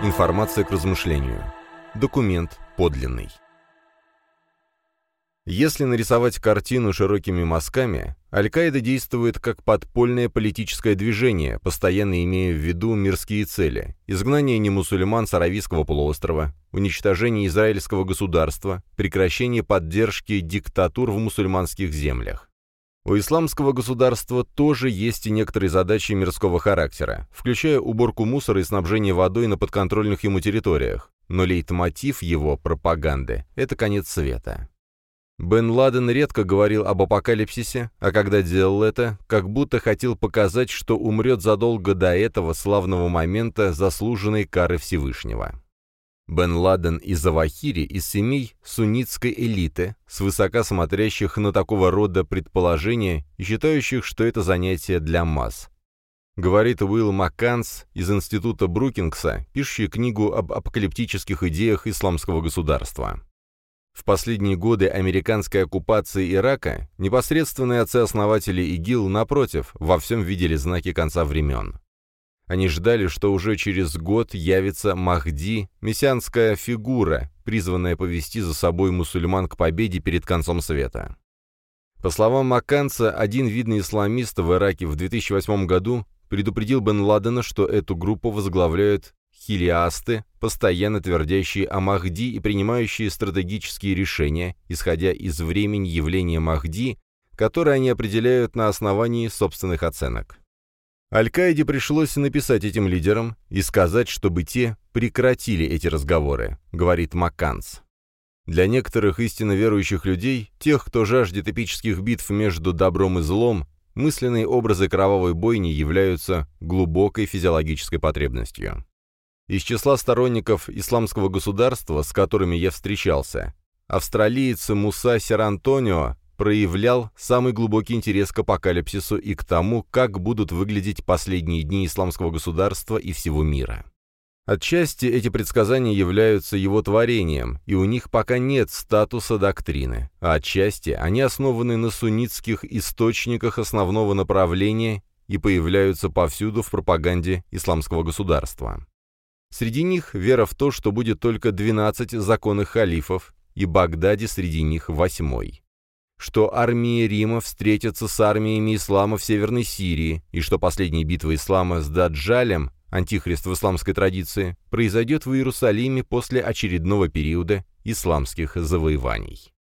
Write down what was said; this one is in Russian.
Информация к размышлению. Документ подлинный. Если нарисовать картину широкими мазками, Аль-Каида действует как подпольное политическое движение, постоянно имея в виду мирские цели: изгнание немусульман с Аравийского полуострова, уничтожение израильского государства, прекращение поддержки диктатур в мусульманских землях. У исламского государства тоже есть и некоторые задачи мирского характера, включая уборку мусора и снабжение водой на подконтрольных ему территориях, но лейтмотив его пропаганды – это конец света. Бен Ладен редко говорил об апокалипсисе, а когда делал это, как будто хотел показать, что умрет задолго до этого славного момента заслуженной кары Всевышнего. Бен Ладен и Завахири из семей суннитской элиты, свысока смотрящих на такого рода предположения и считающих, что это занятие для масс. Говорит Уилл Макканс из Института Брукингса, пишущий книгу об апокалиптических идеях исламского государства. В последние годы американской оккупации Ирака непосредственные отцы-основатели ИГИЛ, напротив, во всем видели знаки конца времен. Они ждали, что уже через год явится Махди, мессианская фигура, призванная повести за собой мусульман к победе перед концом света. По словам Макканца, один видный исламист в Ираке в 2008 году предупредил Бен Ладена, что эту группу возглавляют хилиасты, постоянно твердящие о Махди и принимающие стратегические решения, исходя из времени явления Махди, которое они определяют на основании собственных оценок. Аль-Каиде пришлось написать этим лидерам и сказать, чтобы те прекратили эти разговоры, говорит Макканс. Для некоторых истинно верующих людей, тех, кто жаждет эпических битв между добром и злом, мысленные образы кровавой бойни являются глубокой физиологической потребностью. Из числа сторонников исламского государства, с которыми я встречался, австралиец Муса Сер-Антонио проявлял самый глубокий интерес к апокалипсису и к тому, как будут выглядеть последние дни исламского государства и всего мира. Отчасти эти предсказания являются его творением, и у них пока нет статуса доктрины, а отчасти они основаны на суннитских источниках основного направления и появляются повсюду в пропаганде исламского государства. Среди них вера в то, что будет только 12 законных халифов, и Багдаде среди них 8-й. Что армии Рима встретятся с армиями ислама в Северной Сирии, и что последняя битва ислама с Даджалем, антихрист в исламской традиции, произойдет в Иерусалиме после очередного периода исламских завоеваний.